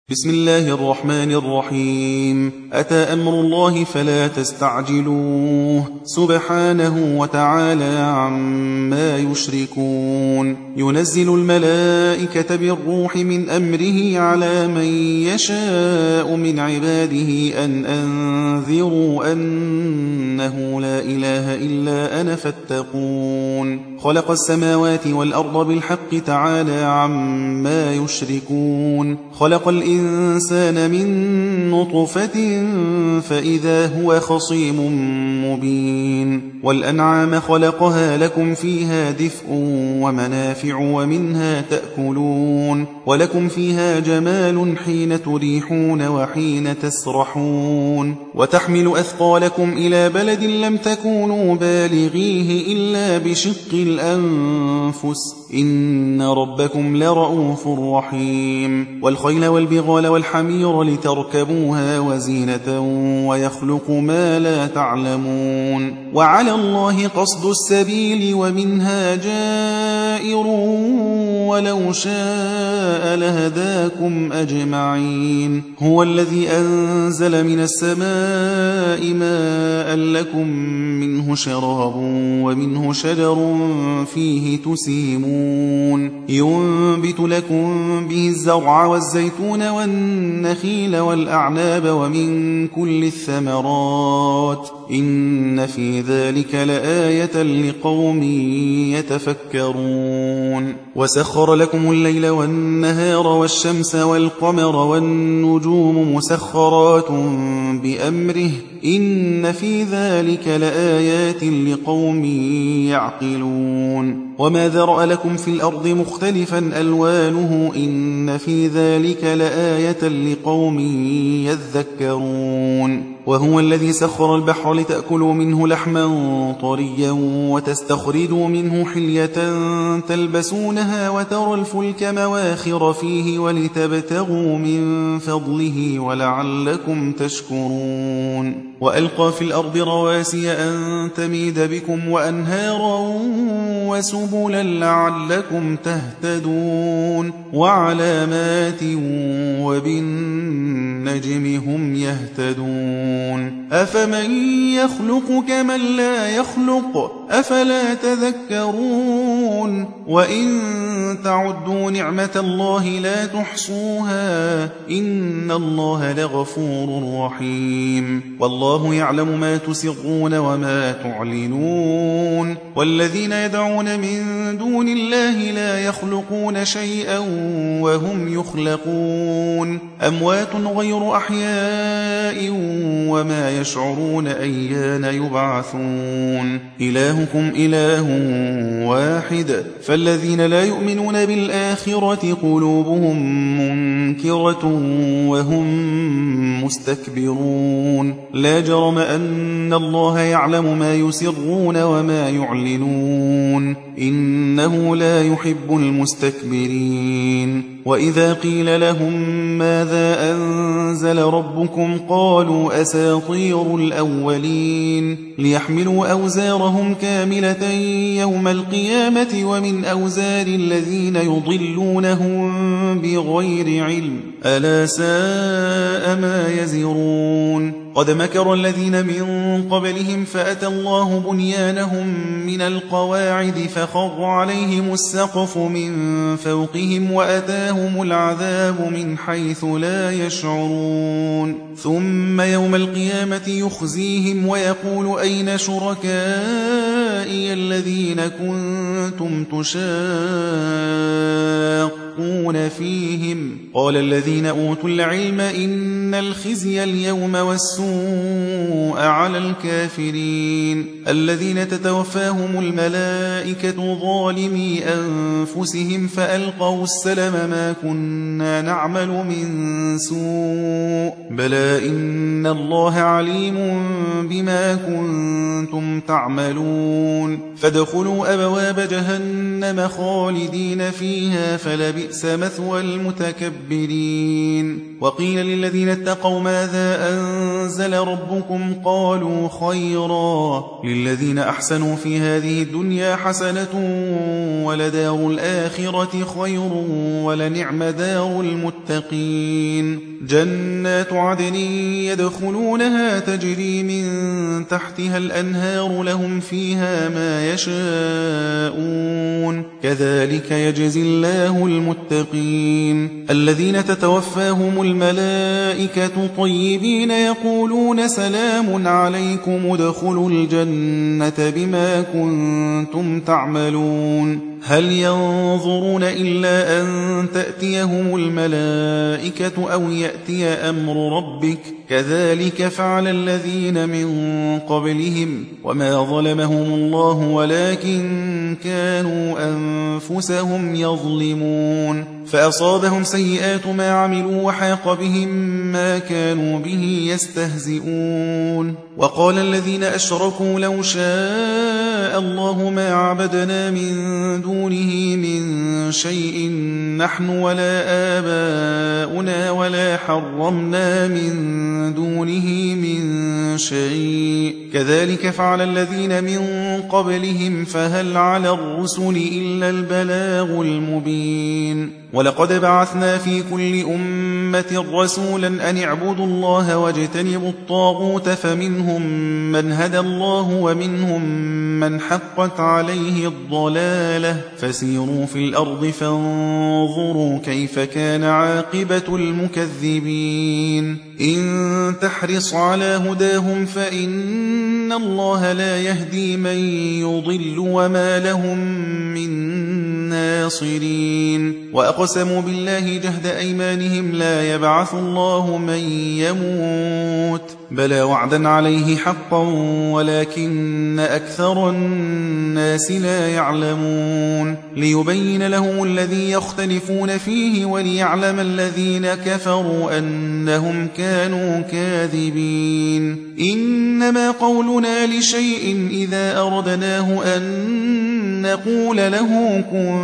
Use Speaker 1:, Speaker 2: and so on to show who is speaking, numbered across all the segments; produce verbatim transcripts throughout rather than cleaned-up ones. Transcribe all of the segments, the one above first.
Speaker 1: بسم الله الرحمن الرحيم. أتى أمر الله فلا تستعجلوه سبحانه وتعالى عما يشركون. ينزل الملائكة بالروح من أمره على من يشاء من عباده أن أنذروا أنه لا إله إلا أنا فاتقون. خلق السماوات والأرض بالحق تعالى عما يشركون. خلق الإنسان من نطفة فإذا هو خصيم مبين. والأنعام خلقها لكم فيها دفء ومنافع ومنها تأكلون ولكم فيها جمال حين تريحون وحين تسرحون. وتحمل أثقالكم إلى بلد لم تكونوا بالغيه إلا بشق الأنفس إن ربكم لرؤوف رحيم. والخيل والبغال والحمير لتركبوها وزينة ويخلق ما لا تعلمون. وعلى الله قصد السبيل ومنها جائر ولو شاء لهداكم أجمعين. هو الذي أنزل من السماء ماء لكم منه شراب ومنه شجر فيه تسيمون. ينبت لكم به الزرع والزيتون والنخيل والأعناب ومن كل الثمرات إن في ذلك لآية لقوم يتفكرون. وسخر لكم الليل والنهار والشمس والقمر والنجوم مسخرات بأمره إن في ذلك لآيات لقوم يعقلون. وما ذرأ لكم في الأرض مختلفا ألوانه إن في ذلك لآية لقوم يذكرون. وهو الذي سخر البحر لتأكلوا منه لحما طريا وتستخرجوا منه حلية تلبسونها وترى الفلك مواخر فيه ولتبتغوا من فضله ولعلكم تشكرون. وألقى في الأرض رواسي أن تميد بكم وأنهارا وسبلا لعلكم تهتدون. وعلامات وبالنجم هم يهتدون. أفمن يخلق كمن لا يخلق أفلا تذكرون. وإن تعدوا نعمة الله لا تحصوها إن الله لغفور رحيم. والله يعلم ما تسرون وما تعلنون. والذين يدعون من دون الله لا يخلقون شيئا وهم يخلقون. أموات غير أحياء وما يشعرون أيان يبعثون. إلهكم إله واحد فالذين لا يؤمنون بالآخرة قلوبهم منكرة وهم مستكبرون. لا جرم أن الله يعلم ما يسرون وما يعلنون إنه لا يحب المستكبرين. وإذا قيل لهم ماذا أنزل ربكم قالوا أساطير الأولين ليحملوا أوزارهم كاملة يوم القيامة ومن أوزار الذين يضلونهم بغير علم ألا ساء ما يزرون. قد مكر الذين من قبلهم فأتى الله بنيانهم من القواعد فخر عليهم السقف من فوقهم وأتاهم العذاب من حيث لا يشعرون. ثم يوم القيامة يخزيهم ويقول أين شركائي الذين كنتم تشاقون فيهم قال الذين أوتوا العلم إن الخزي اليوم والسوء على الكافرين الذين تتوفاهم الملائكة ظالمي أنفسهم فألقوا السلم ما كنا نعمل من سوء بلى إن الله عليم بما كنتم تعملون. فادخلوا أبواب جهنم خالدين فيها فلبئس مثوى المتكبرين. مستكبرين وقيل للذين اتقوا ماذا أنزل ربكم قالوا خيرا للذين أحسنوا في هذه الدنيا حسنة ولدار الآخرة خير ولنعم دار المتقين جنات عدن يدخلونها تجري من تحتها الأنهار لهم فيها ما يشاءون كذلك يجزي الله المتقين الذين تتوفاهم الملائكة طيبين يقولون سلام عليكم ادخلوا الجنة بما كنتم تعملون هل ينظرون إلا أن تأتيهم الملائكة أو يأتي أمر ربك كذلك فعل الذين من قبلهم وما ظلمهم الله ولكن كانوا أنفسهم يظلمون فأصابهم سيئات ما عملوا وحاق بهم ما كانوا به يستهزئون وقال الذين أشركوا لو شاء الله ما عبدنا من دونه من شيء نحن ولا آباؤنا ولا حرمنا من دونه من شيء كذلك فعل الذين من قبلهم فهل على الرسل إلا البلاغ المبين ولقد بعثنا في كل أمة رسولا أن اعبدوا الله واجتنبوا الطاغوت فمنهم من هدى الله ومنهم من حقت عليه الضلالة فسيروا في الأرض فانظروا كيف كان عاقبة المكذبين إن تحرص على هداهم فإن الله لا يهدي من يضل وما لهم من ناصرين وأقسموا بالله جهد أيمانهم لا يبعث الله من يموت بلى وعدا عليه حقا ولكن أكثر الناس لا يعلمون ليبين لهم الذي يختلفون فيه وليعلم الذين كفروا أنهم كانوا كاذبين إنما قولنا لشيء إذا أردناه أن نقول له كن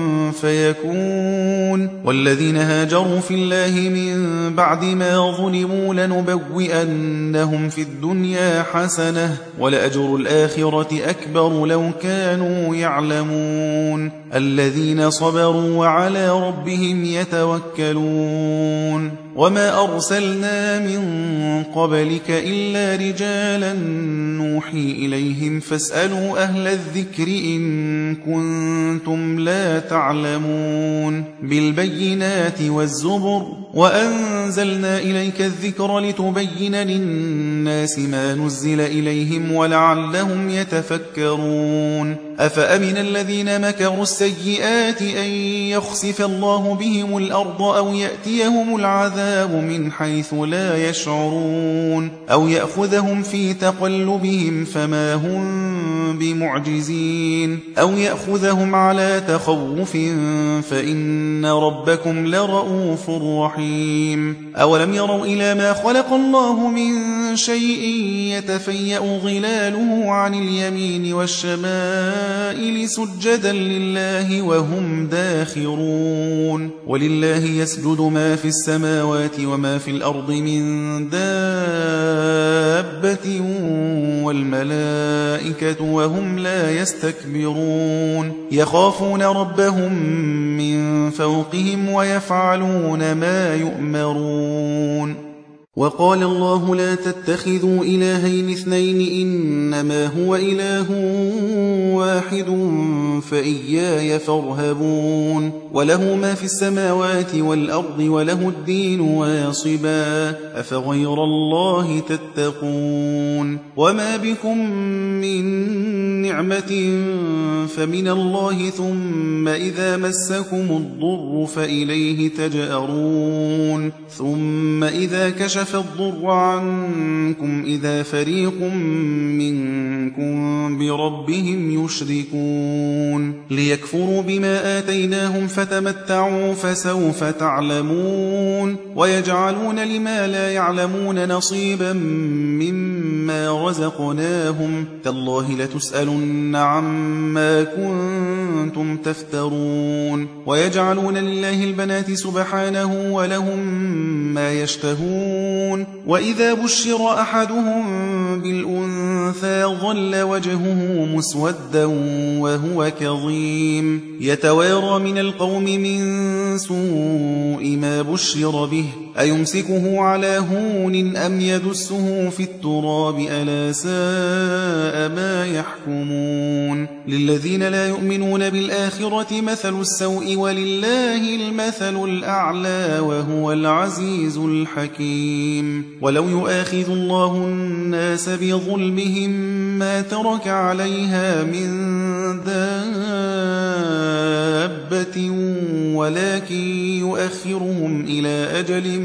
Speaker 1: فيكون والذين هاجروا في الله من بعد ما ظلموا لنبوئنهم في الدنيا حسنة ولأجر الآخرة أكبر لو كانوا يعلمون الذين صبروا وعلى ربهم يتوكلون وما أرسلنا من قبلك إلا رجالا نوحي إليهم فاسألوا أهل الذكر إن كنتم لا تعلمون بالبينات والزبر وأنزلنا إليك الذكر لتبين للناس ما نزل إليهم ولعلهم يتفكرون أفأمن الذين مكروا السيئات أن يخسف الله بهم الأرض أو يأتيهم العذاب من حيث لا يشعرون أو يأخذهم في تقلبهم فما هم بمعجزين أو يأخذهم على تخوف فإن ربكم لرؤوف رحيم أولم يروا إلى ما خلق الله من شيء يتفيأ ظلاله عن اليمين والشمائل سجدا لله وهم داخرون ولله يسجد ما في السماوات وما في الأرض من دابة والملائكة وهم لا يستكبرون يخافون ربهم من فوقهم ويفعلون ما يؤمرون وقال الله لا تتخذوا إلهين اثنين إنما هو إله واحد فإياي فارهبون وله ما في السماوات والأرض وله الدين واصبا أفغير الله تتقون وما بكم من نعمة فمن الله ثم إذا مسكم الضر فإليه تجأرون ثم إذا كشف الضر عنكم إذا فريق منكم بربهم يشركون ليكفروا بما آتيناهم فتمتعوا فسوف تعلمون ويجعلون لما لا يعلمون نصيبا مما مما رزقناهم تالله لتسألن عما كنتم تفترون ويجعلون لله البنات سبحانه ولهم ما يشتهون وإذا بشر أحدهم بالأنثى ظل وجهه مسودا وهو كظيم يتوارى من القوم من سوء ما بشر به أيمسكه على هون أم يدسه في التراب ألا ساء ما يحكمون للذين لا يؤمنون بالآخرة مثل السوء ولله المثل الأعلى وهو العزيز الحكيم ولو يؤاخذ الله الناس بظلمهم ما ترك عليها من دابة ولكن يؤخرهم إلى أجل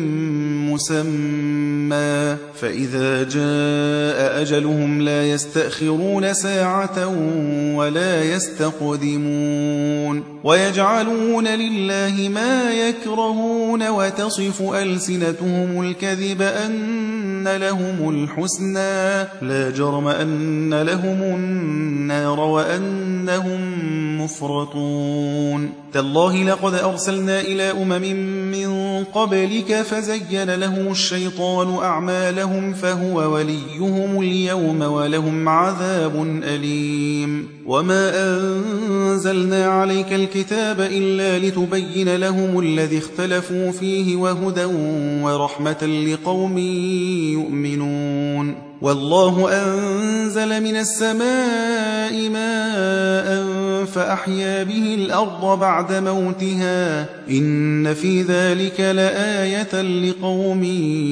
Speaker 1: مسمى فإذا جاء أجلهم لا يستأخرون ساعة ولا يستقدمون ويجعلون لله ما يكرهون وتصف ألسنتهم الكذب أن لهم الحسنى لا جرم أن لهم النار وأنهم مفرطون تالله لقد أرسلنا إلى أمم من قبلك فزين لهم الشيطان أعمالهم فهو وليهم اليوم ولهم عذاب أليم وما أنزلنا عليك الكتاب إلا لتبين لهم الذي اختلفوا فيه وهدى ورحمة لقوم يؤمنون والله أنزل من السماء ماء فأحيا به الأرض بعد موتها إن في ذلك لآية لقوم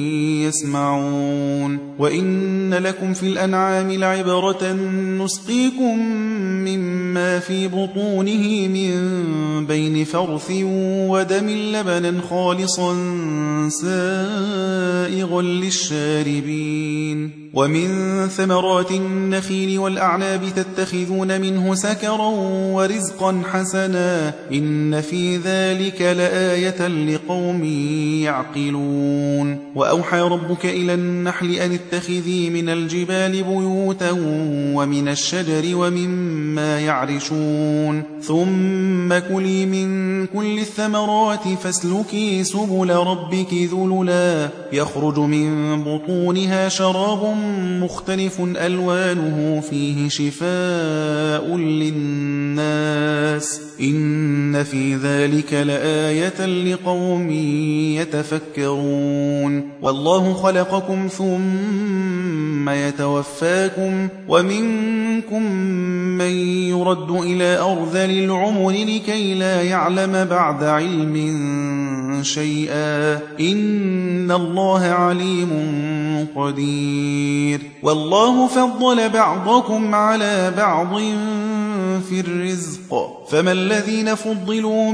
Speaker 1: يسمعون وإن لكم في الأنعام لعبرة نسقيكم مما في بطونه من بين فرث ودم لبنا خالصا سائغا للشاربين ومن ثمرات النخيل والأعناب تتخذون منه سكرا ورزقا حسنا إن في ذلك لآية لقوم يعقلون وأوحى ربك إلى النحل أن اتخذي من الجبال بيوتا ومن الشجر ومما يعرشون ثم كلي من كل الثمرات فاسلكي سبل ربك ذللا يخرج من بطونها شراب مختلف ألوانه فيه شفاء للناس إن في ذلك لآية لقوم يتفكرون والله خلقكم ثم يتوفاكم ومنكم من يرد إلى أرذل العمر لكي لا يعلم بعد علم شيئا إن الله عليم قدير والله فضل بعضكم على بعض في الرزق فما الذين فضلوا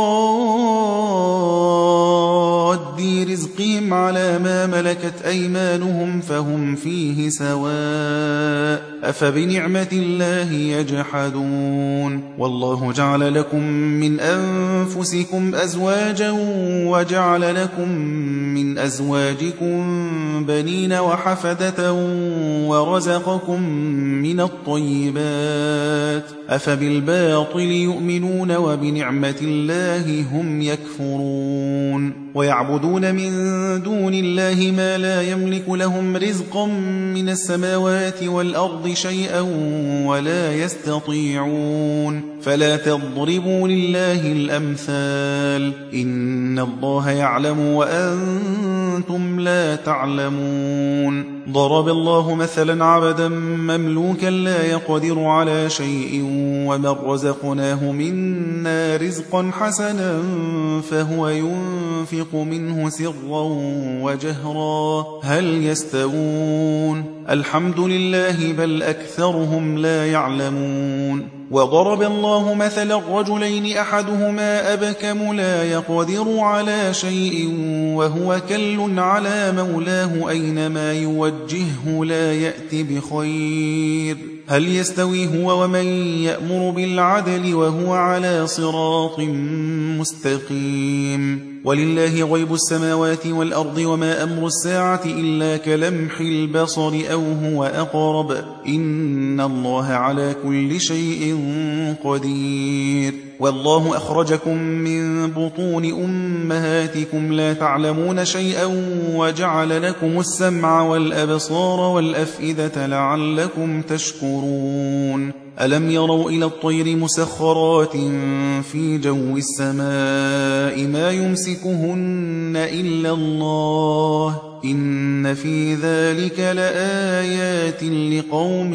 Speaker 1: براد رزقهم على ما ملكت أيمانهم فهم فيه سواء أفبنعمة الله يجحدون والله جعل لكم من أنفسكم أزواجا وجعل لكم من أزواجكم بنين وحفدة ورزقكم من الطيبات أفبالباطل يؤمنون وبنعمة الله هم يكفرون ويعبدون من دون الله ما لا يملك لهم رزقا من السماوات والأرض شيئا ولا يستطيعون فلا تضربوا لله الأمثال إن الله يعلم وأنتم لا تعلمون ضرب الله مثلا عبدا مملوكا لا يقدر على شيء ومن رزقناه منا رزقا حسنا فهو ينفق منه سرا وجهرا هل يستوون الحمد لله بل أكثرهم لا يعلمون وضرب الله مثلا رجلين أحدهما أبكم لا يقدر على شيء وهو كل على مولاه أينما يوجهه لا يأتي بخير هل يستوي هو ومن يأمر بالعدل وهو على صراط مستقيم ولله غيب السماوات والأرض وما أمر الساعة إلا كلمح البصر أو هو أقرب إن الله على كل شيء قدير والله أخرجكم من بطون أمهاتكم لا تعلمون شيئا وجعل لكم السمع والأبصار والأفئدة لعلكم تشكرون ألم يروا إلى الطير مسخرات في جو السماء ما يمسكهن إلا الله إن في ذلك لآيات لقوم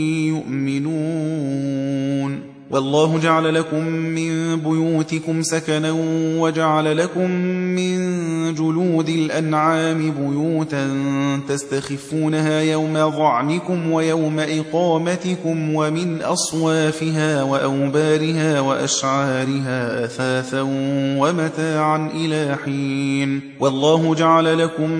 Speaker 1: يؤمنون والله جعل لكم من بيوتكم سكنا وجعل لكم من جلود الأنعام بيوتا تستخفونها يوم ظعنكم ويوم إقامتكم ومن أصوافها وأوبارها وأشعارها أثاثا ومتاعا إلى حين والله جعل لكم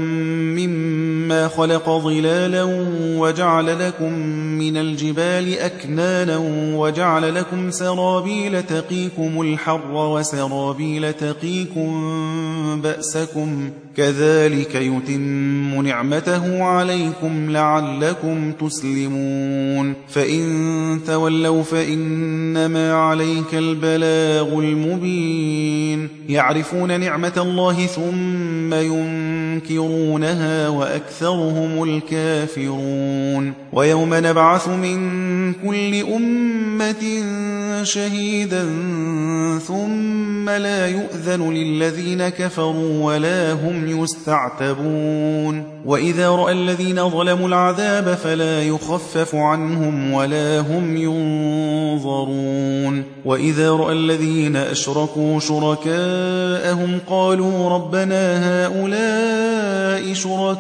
Speaker 1: مما خلق ظلالا وجعل لكم من الجبال أكنانا وجعل لكم سرابيل تقيكم الحر وسرابيل تقيكم بأسكم كذلك يتم نعمته عليكم لعلكم تسلمون فإن تولوا فإنما عليك البلاغ المبين يعرفون نعمة الله ثم ينكرونها وأكثرهم الكافرون ويوم نبعث من كل أمة شهيدا ثم لا يؤذن للذين كفروا ولا هم يستعتبون وإذا رأى الذين ظلموا العذاب فلا يخفف عنهم ولا هم ينظرون وإذا رأى الذين أشركوا شركاءهم قالوا ربنا هؤلاء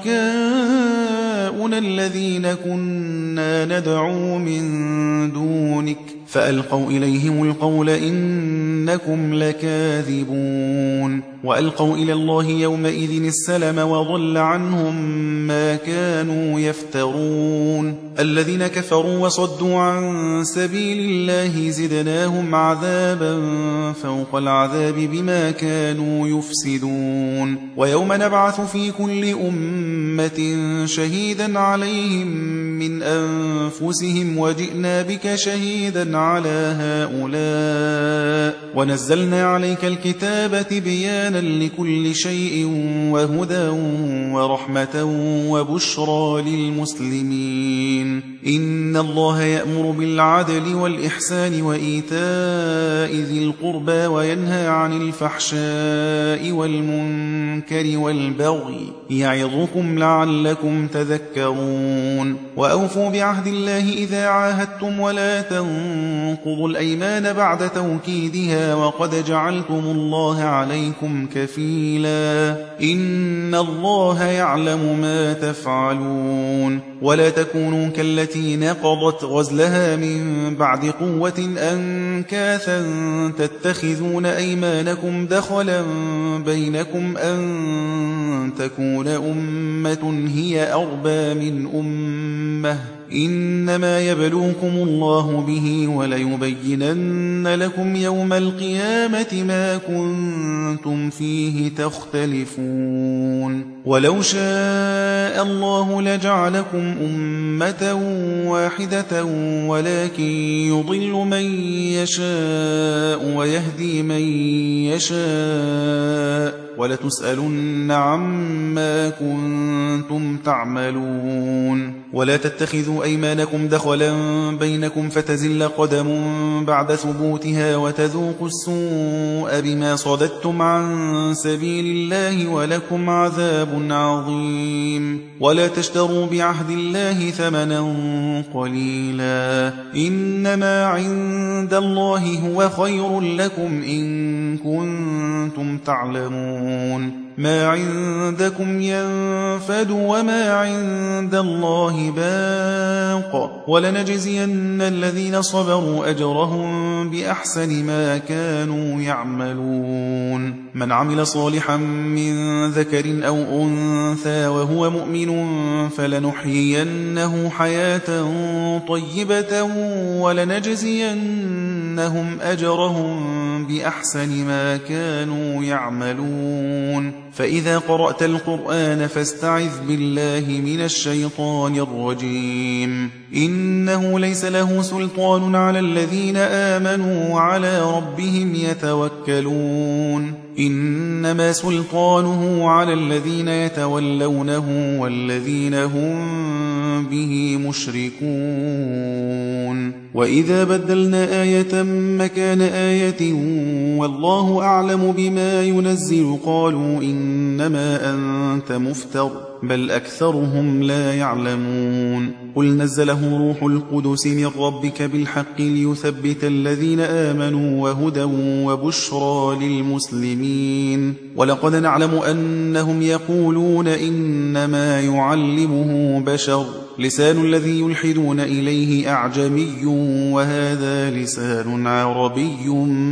Speaker 1: شركاؤنا الذين كنا ندعو من دونك فألقوا إليهم القول إنكم لكاذبون وألقوا إلى الله يومئذ السلم وضل عنهم ما كانوا يفترون الذين كفروا وصدوا عن سبيل الله زدناهم عذابا فوق العذاب بما كانوا يفسدون ويوم نبعث في كل أمة شهيدا عليهم من أنفسهم وجئنا بك شهيدا على هؤلاء ونزلنا عليك الكتاب تبيانا لكل شيء وهدى ورحمة وبشرى للمسلمين إن الله يأمر بالعدل والإحسان وإيتاء ذي القربى وينهى عن الفحشاء والمنكر والبغي يعظكم لعلكم تذكرون وأوفوا بعهد الله إذا عاهدتم ولا تنقضوا الأيمان بعد توكيدها وقد جعلتم الله عليكم كفيلا إن الله يعلم ما تفعلون ولا تكونوا كالتي نقضت غزلها من بعد قوة أنكاثا تتخذون أيمانكم دخلا بينكم أن تكون أمة هي أربى من أمة إنما يبلوكم الله به وليبينن لكم يوم القيامة ما كنتم فيه تختلفون ولو شاء الله لجعلكم أمة واحدة ولكن يضل من يشاء ويهدي من يشاء ولتسألن عما كنتم تعملون ولا تتخذوا أيمانكم دخلا بينكم فتزل قدم بعد ثبوتها وتذوقوا السوء بما صددتم عن سبيل الله ولكم عذاب عظيم ولا تشتروا بعهد الله ثمنا قليلا إنما عند الله هو خير لكم إن كنتم تعلمون ما عندكم ينفد وما عند الله باق ولنجزين الذين صبروا أجرهم بأحسن ما كانوا يعملون من عمل صالحا من ذكر أو أنثى وهو مؤمن فلنحيينه حياة طيبة ولنجزين لنجزينهم أجرهم بأحسن ما كانوا يعملون فإذا قرأت القرآن فاستعذ بالله من الشيطان الرجيم إنه ليس له سلطان على الذين آمنوا وعلى ربهم يتوكلون إنما سلطانه على الذين يتولونه والذين هم به مشركون وإذا بدلنا آية مكان آية والله أعلم بما ينزل قالوا إنما أنت مفتر بل أكثرهم لا يعلمون قل نزله روح القدس من ربك بالحق ليثبت الذين آمنوا وهدى وبشرى للمسلمين ولقد نعلم أنهم يقولون إنما يعلمه بشر لسان الذي يلحدون إليه أعجمي وهذا لسان عربي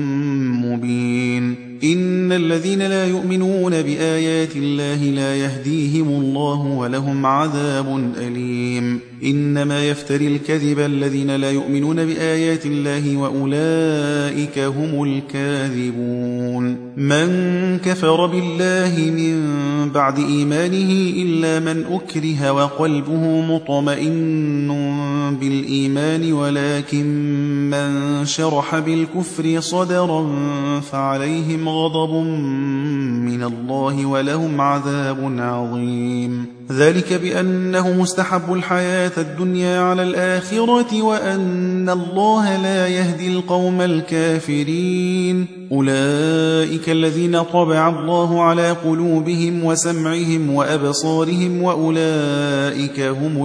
Speaker 1: مبين إن الذين لا يؤمنون بآيات الله لا يهديهم الله ولهم عذاب أليم إنما يفتري الكذب الذين لا يؤمنون بآيات الله وأولئك هم الكاذبون من كفر بالله من بعد إيمانه إلا من أكره وقلبه مطمئن بالإيمان ولكن من شرح بالكفر صدرا فعليهم غضب من الله ولهم عذاب عظيم ذلك بأنه مستحب الحياة الدنيا على الآخرة وأن الله لا يهدي القوم الكافرين أولئك الذين طبع الله على قلوبهم وسمعهم وأبصارهم وأولئك هم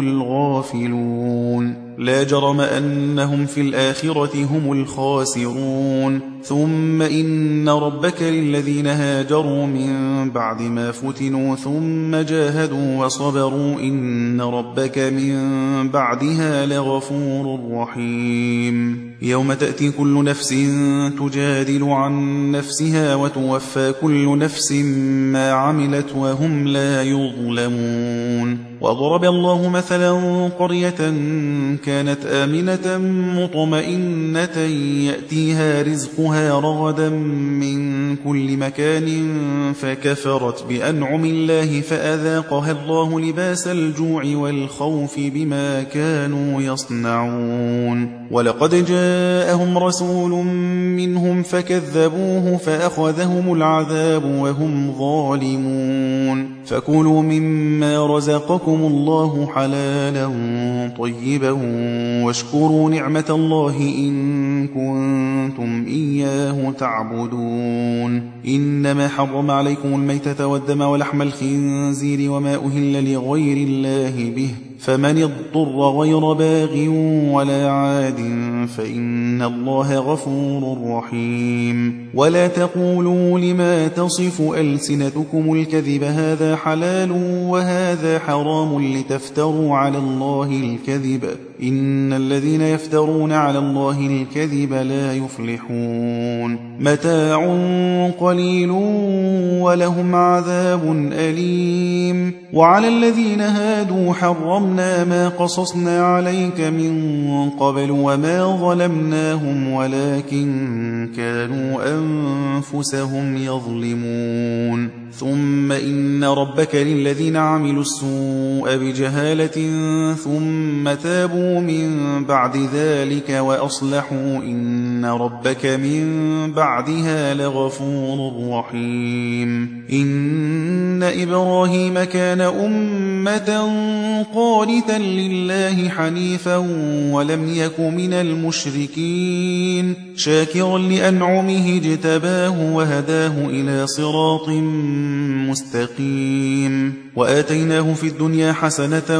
Speaker 1: الغافلون لا جرم أنهم في الآخرة هم الخاسرون ثم إن ربك للذين هاجروا من بعد ما فتنوا ثم جاهدوا وصبروا إن ربك من بعدها لغفور رحيم يوم تأتي كل نفس تجادل عن نفسها وتوفى كل نفس ما عملت وهم لا يظلمون وضرب الله مثلا قرية كانت آمنة مطمئنة يأتيها رزقها رغدا من كل مكان فكفرت بأنعم الله فأذاقها الله لباس الجوع والخوف بما كانوا يصنعون ولقد جاءهم رسول منهم فكذبوه فأخذهم العذاب وهم ظالمون فكلوا مما رزقكم الله حلالا طيبا واشكروا نعمة الله إن كنتم إياه تعبدون إنما حرم عليكم الميتة والدم ولحم الخنزير وما أهل لغير الله به فمن اضطر غير باغ ولا عاد فإن الله غفور رحيم ولا تقولوا لما تصف ألسنتكم الكذب هذا حلال وهذا حرام لتفتروا على الله الكذب إن الذين يفترون على الله الكذب لا يفلحون متاع قليل ولهم عذاب أليم وعلى الذين هادوا حرمنا ما قصصنا عليك من قبل وما ظلمناهم ولكن كانوا أنفسهم يظلمون ثم إن ربك للذين عملوا السوء بجهالة ثم تابوا من بعد ذلك وأصلحوا إن ربك من بعدها لغفور رحيم إن إبراهيم كان أمة قانتا لله حنيفا ولم يك من المشركين شاكرا لأنعمه اجتباه وهداه إلى صراط مستقيم وآتيناه في الدنيا حسنة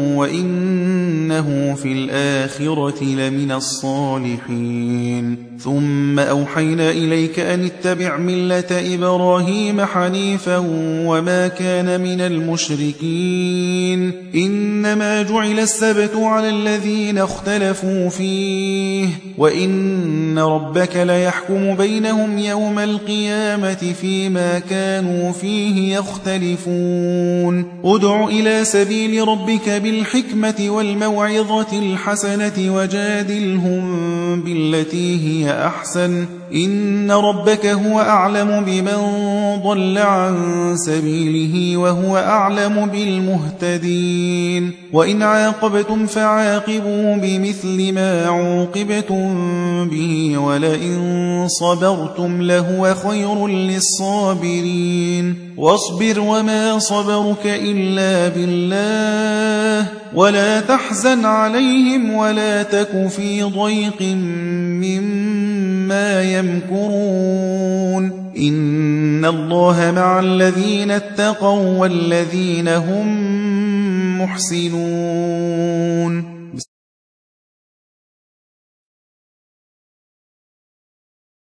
Speaker 1: وإنه في الآخرة لمن الصالحين ثم أوحينا إليك أن اتبع ملة إبراهيم حنيفا وما كان من المشركين إنما جعل السبت على الذين اختلفوا فيه وإن ربك ليحكم بينهم يوم القيامة فيما كانوا فيه يختلفون ادع إلى سبيل ربك بالحكمة والموعظة الحسنة وجادلهم بالتي هي هي أحسن إن ربك هو أعلم بمن ضل عن سبيله وهو أعلم بالمهتدين وإن عاقبتم فعاقبوا بمثل ما عوقبتم به ولئن صبرتم لهو خير للصابرين واصبر وما صبرك إلا بالله ولا تحزن عليهم ولا تك في ضيق مما يمكرون إن الله مع الذين اتقوا والذين هم محسنون